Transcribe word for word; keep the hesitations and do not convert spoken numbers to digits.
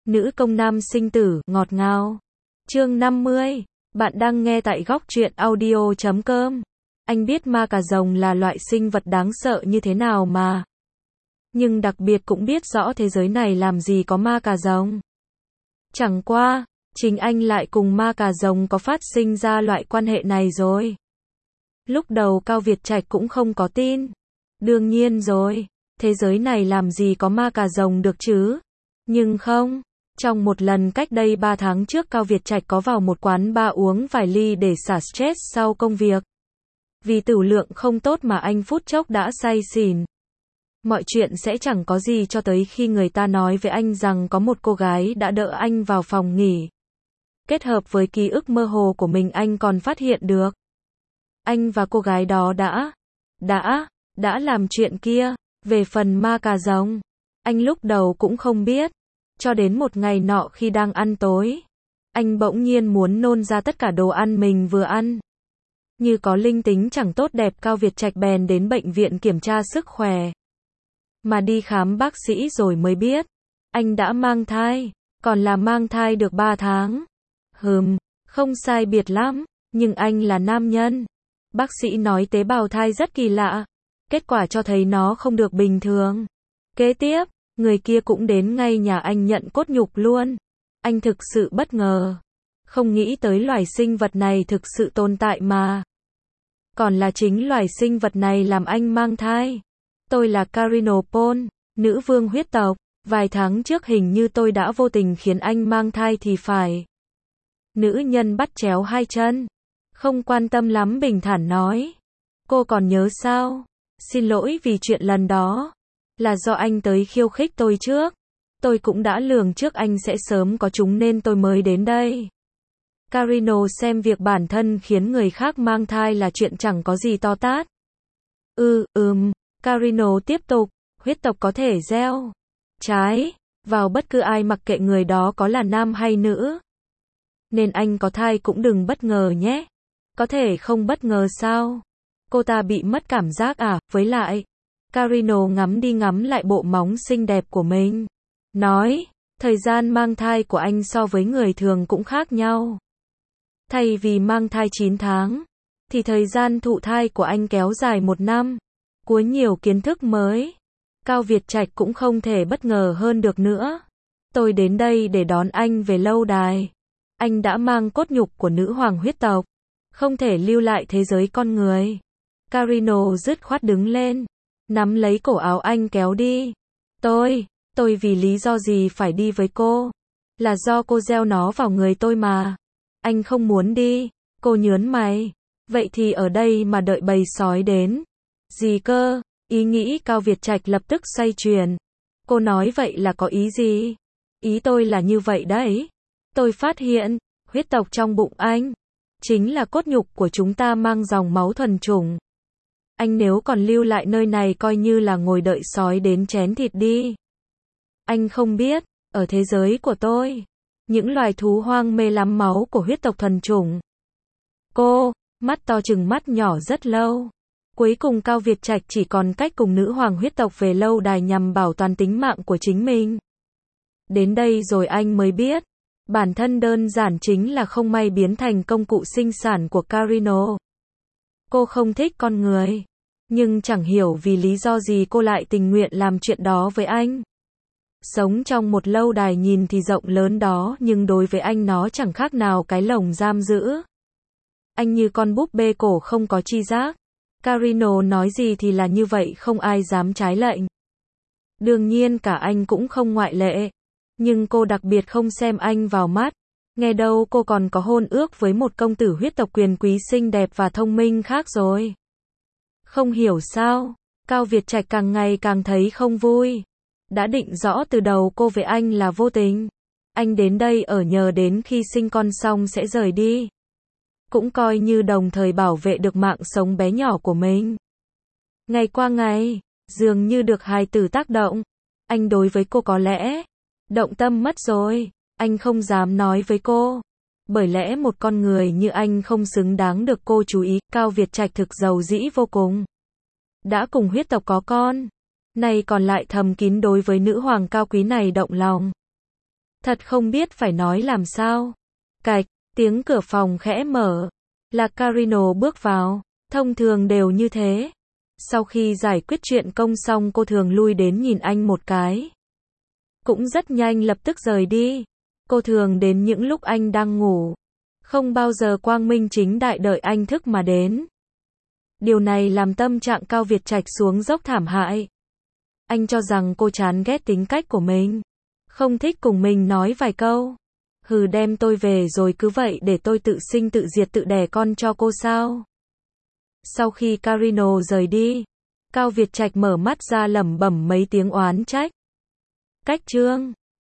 Nữ công nam sinh tử, ngọt ngào. Chương năm mươi. Bạn đang nghe tại góc truyện audio chấm com. Anh biết ma cà rồng là loại sinh vật đáng sợ như thế nào mà. Nhưng đặc biệt cũng biết rõ thế giới này làm gì có ma cà rồng. Chẳng qua, chính anh lại cùng ma cà rồng có phát sinh ra loại quan hệ này rồi. Lúc đầu Cao Việt Trạch cũng không có tin. Đương nhiên rồi, thế giới này làm gì có ma cà rồng được chứ. Nhưng không, trong một lần cách đây ba tháng trước Cao Việt Trạch có vào một quán bar uống vài ly để xả stress sau công việc. Vì tửu lượng không tốt mà anh phút chốc đã say xỉn. Mọi chuyện sẽ chẳng có gì cho tới khi người ta nói với anh rằng có một cô gái đã đỡ anh vào phòng nghỉ. Kết hợp với ký ức mơ hồ của mình anh còn phát hiện được. Anh và cô gái đó đã, đã, đã làm chuyện kia. Về phần ma cà rồng, anh lúc đầu cũng không biết. Cho đến một ngày nọ khi đang ăn tối, anh bỗng nhiên muốn nôn ra tất cả đồ ăn mình vừa ăn. Như có linh tính chẳng tốt đẹp Cao Việt Trạch bèn đến bệnh viện kiểm tra sức khỏe. Mà đi khám bác sĩ rồi mới biết, anh đã mang thai, còn là mang thai được ba tháng. Hừm, không sai biệt lắm, nhưng anh là nam nhân. Bác sĩ nói tế bào thai rất kỳ lạ, kết quả cho thấy nó không được bình thường. Kế tiếp, người kia cũng đến ngay nhà anh nhận cốt nhục luôn. Anh thực sự bất ngờ. Không nghĩ tới loài sinh vật này thực sự tồn tại mà. Còn là chính loài sinh vật này làm anh mang thai. Tôi là Carino Paul, nữ vương huyết tộc. Vài tháng trước hình như tôi đã vô tình khiến anh mang thai thì phải. Nữ nhân bắt chéo hai chân. Không quan tâm lắm bình thản nói. Cô còn nhớ sao? Xin lỗi vì chuyện lần đó. Là do anh tới khiêu khích tôi trước. Tôi cũng đã lường trước anh sẽ sớm có chúng nên tôi mới đến đây. Carino xem việc bản thân khiến người khác mang thai là chuyện chẳng có gì to tát. Ừ, ừm, Carino tiếp tục, huyết tộc có thể gieo trái vào bất cứ ai mặc kệ người đó có là nam hay nữ. Nên anh có thai cũng đừng bất ngờ nhé. Có thể không bất ngờ sao? Cô ta bị mất cảm giác à, với lại. Carino ngắm đi ngắm lại bộ móng xinh đẹp của mình. Nói, thời gian mang thai của anh so với người thường cũng khác nhau. Thay vì mang thai chín tháng, thì thời gian thụ thai của anh kéo dài một năm. Cuối nhiều kiến thức mới. Cao Việt Trạch cũng không thể bất ngờ hơn được nữa. Tôi đến đây để đón anh về lâu đài. Anh đã mang cốt nhục của nữ hoàng huyết tộc. Không thể lưu lại thế giới con người. Carino dứt khoát đứng lên. Nắm lấy cổ áo anh kéo đi. Tôi, tôi vì lý do gì phải đi với cô? Là do cô gieo nó vào người tôi mà. Anh không muốn đi. Cô nhớn mày. Vậy thì ở đây mà đợi bầy sói đến. Gì cơ? Ý nghĩ Cao Việt Trạch lập tức xoay chuyển. Cô nói vậy là có ý gì? Ý tôi là như vậy đấy. Tôi phát hiện, huyết tộc trong bụng anh chính là cốt nhục của chúng ta mang dòng máu thuần chủng. Anh nếu còn lưu lại nơi này coi như là ngồi đợi sói đến chén thịt đi. Anh không biết, ở thế giới của tôi, những loài thú hoang mê lắm máu của huyết tộc thuần chủng. Cô, mắt to chừng mắt nhỏ rất lâu. Cuối cùng Cao Việt Trạch chỉ còn cách cùng nữ hoàng huyết tộc về lâu đài nhằm bảo toàn tính mạng của chính mình. Đến đây rồi anh mới biết, bản thân đơn giản chính là không may biến thành công cụ sinh sản của Carino. Cô không thích con người, nhưng chẳng hiểu vì lý do gì cô lại tình nguyện làm chuyện đó với anh. Sống trong một lâu đài nhìn thì rộng lớn đó nhưng đối với anh nó chẳng khác nào cái lồng giam giữ. Anh như con búp bê cổ không có tri giác. Carino nói gì thì là như vậy không ai dám trái lệnh. Đương nhiên cả anh cũng không ngoại lệ. Nhưng cô đặc biệt không xem anh vào mắt. Nghe đâu cô còn có hôn ước với một công tử huyết tộc quyền quý xinh đẹp và thông minh khác rồi. Không hiểu sao, Cao Việt Trạch càng ngày càng thấy không vui. Đã định rõ từ đầu cô với anh là vô tình. Anh đến đây ở nhờ đến khi sinh con xong sẽ rời đi. Cũng coi như đồng thời bảo vệ được mạng sống bé nhỏ của mình. Ngày qua ngày, dường như được hài tử tác động. Anh đối với cô có lẽ động tâm mất rồi. Anh không dám nói với cô. Bởi lẽ một con người như anh không xứng đáng được cô chú ý. Cao Việt Trạch thực giàu dĩ vô cùng. Đã cùng huyết tộc có con. Nay còn lại thầm kín đối với nữ hoàng cao quý này động lòng. Thật không biết phải nói làm sao. Cạch, tiếng cửa phòng khẽ mở. Là Carino bước vào. Thông thường đều như thế. Sau khi giải quyết chuyện công xong cô thường lui đến nhìn anh một cái. Cũng rất nhanh lập tức rời đi. Cô thường đến những lúc anh đang ngủ. Không bao giờ quang minh chính đại đợi anh thức mà đến. Điều này làm tâm trạng Cao Việt Trạch xuống dốc thảm hại. Anh cho rằng cô chán ghét tính cách của mình. Không thích cùng mình nói vài câu. Hừ, đem tôi về rồi cứ vậy để tôi tự sinh tự diệt tự đẻ con cho cô sao? Sau khi Carino rời đi, Cao Việt Trạch mở mắt ra lẩm bẩm mấy tiếng oán trách. Cách chương